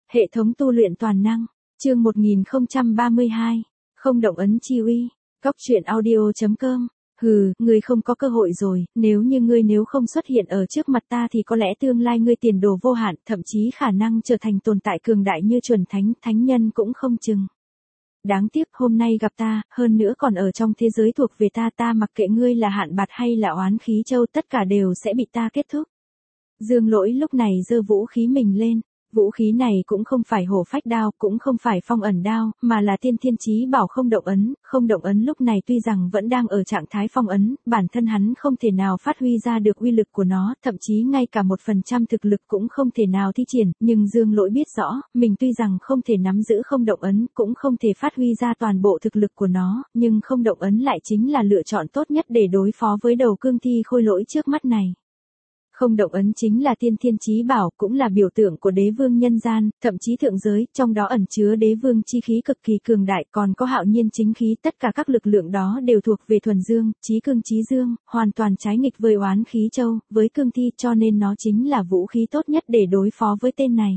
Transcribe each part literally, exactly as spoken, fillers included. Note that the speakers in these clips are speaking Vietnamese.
Hệ thống tu luyện toàn năng, chương một nghìn không trăm ba mươi hai, không động ấn chi uy, Cóc truyện audio.com. Hừ, ngươi không có cơ hội rồi, nếu như ngươi nếu không xuất hiện ở trước mặt ta thì có lẽ tương lai ngươi tiền đồ vô hạn, thậm chí khả năng trở thành tồn tại cường đại như chuẩn thánh, thánh nhân cũng không chừng. Đáng tiếc hôm nay gặp ta, hơn nữa còn ở trong thế giới thuộc về ta, ta mặc kệ ngươi là hạn bạt hay là oán khí châu, tất cả đều sẽ bị ta kết thúc. Dương Lỗi lúc này giơ vũ khí mình lên. Vũ khí này cũng không phải hổ phách đao, cũng không phải phong ẩn đao, mà là tiên thiên chí bảo không động ấn. Không động ấn lúc này tuy rằng vẫn đang ở trạng thái phong ấn, bản thân hắn không thể nào phát huy ra được uy lực của nó, thậm chí ngay cả một phần trăm thực lực cũng không thể nào thi triển, nhưng Dương Lỗi biết rõ, mình tuy rằng không thể nắm giữ không động ấn, cũng không thể phát huy ra toàn bộ thực lực của nó, nhưng không động ấn lại chính là lựa chọn tốt nhất để đối phó với đầu cương thi khôi lỗi trước mắt này. Không động ấn chính là tiên thiên chí bảo, cũng là biểu tượng của đế vương nhân gian, thậm chí thượng giới, trong đó ẩn chứa đế vương chi khí cực kỳ cường đại, còn có hạo nhiên chính khí, tất cả các lực lượng đó đều thuộc về thuần dương, chí cương chí dương, hoàn toàn trái nghịch với oán khí châu, với cương thi, cho nên nó chính là vũ khí tốt nhất để đối phó với tên này.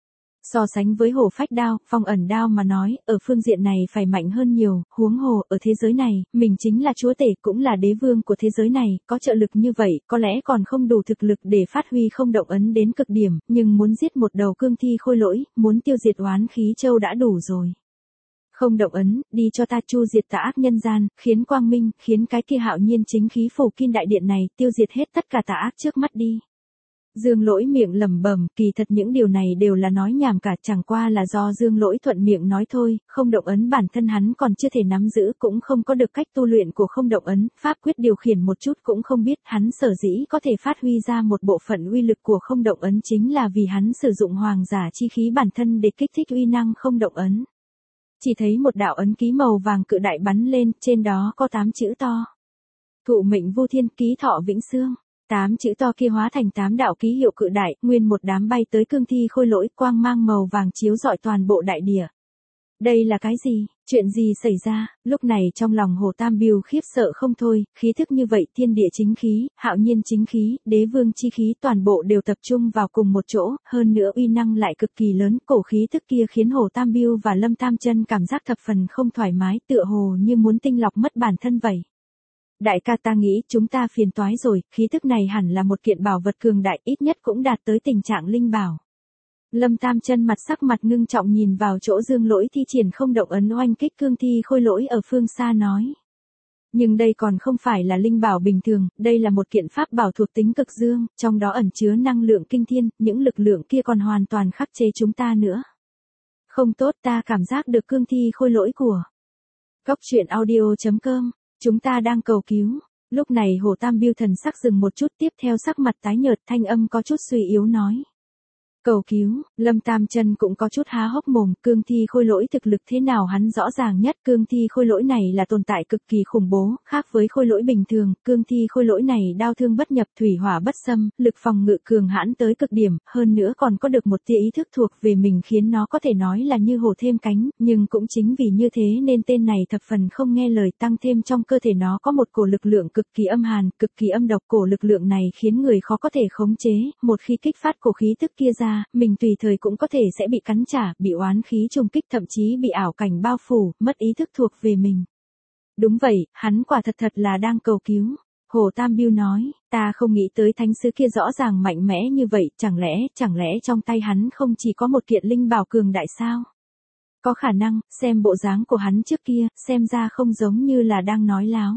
So sánh với hổ phách đao, phong ẩn đao mà nói, ở phương diện này phải mạnh hơn nhiều, huống hồ, ở thế giới này, mình chính là chúa tể, cũng là đế vương của thế giới này, có trợ lực như vậy, có lẽ còn không đủ thực lực để phát huy không động ấn đến cực điểm, nhưng muốn giết một đầu cương thi khôi lỗi, muốn tiêu diệt oán khí châu đã đủ rồi. Không động ấn, đi cho ta chu diệt tà ác nhân gian, khiến quang minh, khiến cái kia hạo nhiên chính khí phủ kim đại điện này, tiêu diệt hết tất cả tà ác trước mắt đi. Dương Lỗi miệng lẩm bẩm, kỳ thật những điều này đều là nói nhảm cả, chẳng qua là do Dương Lỗi thuận miệng nói thôi, không động ấn bản thân hắn còn chưa thể nắm giữ, cũng không có được cách tu luyện của không động ấn, pháp quyết điều khiển một chút cũng không biết, hắn sở dĩ có thể phát huy ra một bộ phận uy lực của không động ấn chính là vì hắn sử dụng hoàng giả chi khí bản thân để kích thích uy năng không động ấn. Chỉ thấy một đạo ấn ký màu vàng cự đại bắn lên, trên đó có tám chữ to. Thụ mệnh vô thiên, ký thọ vĩnh xương. Tám chữ to kia hóa thành tám đạo ký hiệu cự đại, nguyên một đám bay tới cương thi khôi lỗi, quang mang màu vàng chiếu rọi toàn bộ đại địa. Đây là cái gì? Chuyện gì xảy ra? Lúc này trong lòng Hồ Tam Biêu khiếp sợ không thôi, khí thức như vậy, thiên địa chính khí, hạo nhiên chính khí, đế vương chi khí toàn bộ đều tập trung vào cùng một chỗ, hơn nữa uy năng lại cực kỳ lớn, cổ khí thức kia khiến Hồ Tam Biêu và Lâm Tam Chân cảm giác thập phần không thoải mái, tựa hồ như muốn tinh lọc mất bản thân vậy. Đại ca, ta nghĩ chúng ta phiền toái rồi, khí thức này hẳn là một kiện bảo vật cường đại, ít nhất cũng đạt tới tình trạng linh bảo. Lâm Tam Chân mặt sắc mặt ngưng trọng nhìn vào chỗ Dương Lỗi thi triển không động ấn oanh kích cương thi khôi lỗi ở phương xa nói. Nhưng đây còn không phải là linh bảo bình thường, đây là một kiện pháp bảo thuộc tính cực dương, trong đó ẩn chứa năng lượng kinh thiên, những lực lượng kia còn hoàn toàn khắc chế chúng ta nữa. Không tốt, ta cảm giác được cương thi khôi lỗi của Cóc truyện audio.com. Chúng ta đang cầu cứu. Lúc này Hồ Tam Biêu thần sắc dừng một chút, tiếp theo sắc mặt tái nhợt, thanh âm có chút suy yếu nói. Cầu cứu, Lâm Tam Chân cũng có chút há hốc mồm, cương thi khôi lỗi thực lực thế nào hắn rõ ràng nhất, cương thi khôi lỗi này là tồn tại cực kỳ khủng bố, khác với khôi lỗi bình thường, cương thi khôi lỗi này đao thương bất nhập, thủy hỏa bất xâm, lực phòng ngự cường hãn tới cực điểm, hơn nữa còn có được một tia ý thức thuộc về mình khiến nó có thể nói là như hổ thêm cánh, nhưng cũng chính vì như thế nên tên này thập phần không nghe lời, tăng thêm trong cơ thể nó có một cổ lực lượng cực kỳ âm hàn, cực kỳ âm độc, cổ lực lượng này khiến người khó có thể khống chế, một khi kích phát cổ khí tức kia ra, mình tùy thời cũng có thể sẽ bị cắn trả, bị oán khí trùng kích, thậm chí bị ảo cảnh bao phủ, mất ý thức thuộc về mình. Đúng vậy, hắn quả thật thật là đang cầu cứu. Hồ Tam Biêu nói, ta không nghĩ tới thánh sứ kia rõ ràng mạnh mẽ như vậy, chẳng lẽ, chẳng lẽ trong tay hắn không chỉ có một kiện linh bảo cường đại sao? Có khả năng, xem bộ dáng của hắn trước kia, xem ra không giống như là đang nói láo.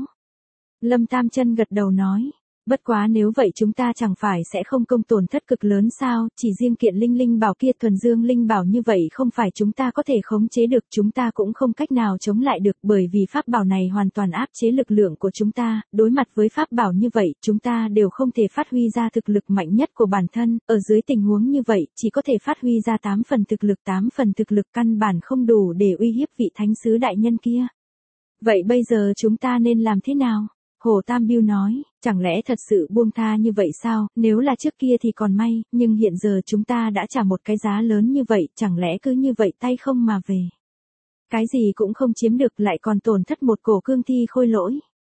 Lâm Tam Chân gật đầu nói. Bất quá nếu vậy chúng ta chẳng phải sẽ không công tổn thất cực lớn sao, chỉ riêng kiện linh linh bảo kia thuần dương linh bảo như vậy không phải chúng ta có thể khống chế được, chúng ta cũng không cách nào chống lại được, bởi vì pháp bảo này hoàn toàn áp chế lực lượng của chúng ta, đối mặt với pháp bảo như vậy, chúng ta đều không thể phát huy ra thực lực mạnh nhất của bản thân, ở dưới tình huống như vậy, chỉ có thể phát huy ra tám phần thực lực, tám phần thực lực căn bản không đủ để uy hiếp vị thánh sứ đại nhân kia. Vậy bây giờ chúng ta nên làm thế nào? Hồ Tam Biêu nói, chẳng lẽ thật sự buông tha như vậy sao, nếu là trước kia thì còn may, nhưng hiện giờ chúng ta đã trả một cái giá lớn như vậy, chẳng lẽ cứ như vậy tay không mà về. Cái gì cũng không chiếm được lại còn tổn thất một cổ cương thi khôi lỗi.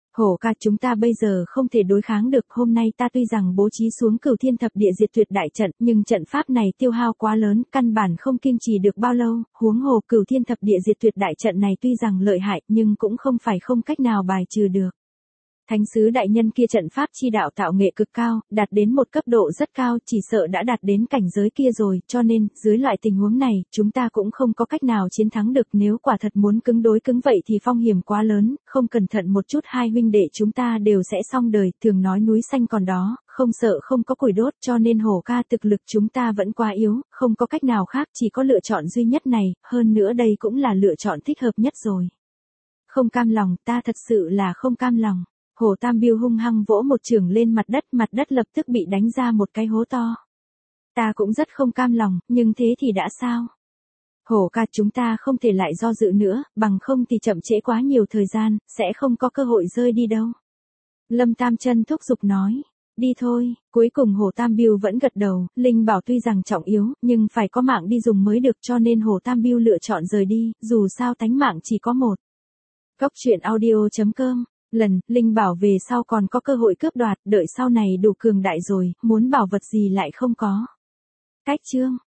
Hổ ca, chúng ta bây giờ không thể đối kháng được, hôm nay ta tuy rằng bố trí xuống Cửu Thiên Thập Địa Diệt Tuyệt đại trận, nhưng trận pháp này tiêu hao quá lớn, căn bản không kiên trì được bao lâu, huống hồ Cửu Thiên Thập Địa Diệt Tuyệt đại trận này tuy rằng lợi hại, nhưng cũng không phải không cách nào bài trừ được. Thánh sứ đại nhân kia trận pháp chi đạo tạo nghệ cực cao, đạt đến một cấp độ rất cao, chỉ sợ đã đạt đến cảnh giới kia rồi, cho nên, dưới loại tình huống này, chúng ta cũng không có cách nào chiến thắng được, nếu quả thật muốn cứng đối cứng vậy thì phong hiểm quá lớn, không cẩn thận một chút hai huynh đệ chúng ta đều sẽ xong đời, thường nói núi xanh còn đó, không sợ không có củi đốt, cho nên Hổ ca thực lực chúng ta vẫn quá yếu, không có cách nào khác, chỉ có lựa chọn duy nhất này, hơn nữa đây cũng là lựa chọn thích hợp nhất rồi. Không cam lòng, ta thật sự là không cam lòng. Hồ Tam Biêu hung hăng vỗ một chưởng lên mặt đất, mặt đất lập tức bị đánh ra một cái hố to. Ta cũng rất không cam lòng, nhưng thế thì đã sao? Hổ ca, chúng ta không thể lại do dự nữa, bằng không thì chậm trễ quá nhiều thời gian, sẽ không có cơ hội rơi đi đâu. Lâm Tam Chân thúc giục nói, đi thôi, cuối cùng Hồ Tam Biêu vẫn gật đầu, linh bảo tuy rằng trọng yếu, nhưng phải có mạng đi dùng mới được, cho nên Hồ Tam Biêu lựa chọn rời đi, dù sao tánh mạng chỉ có một. Cốc truyện audio chấm com Lần, linh bảo về sau còn có cơ hội cướp đoạt, đợi sau này đủ cường đại rồi, muốn bảo vật gì lại không có. Cách chương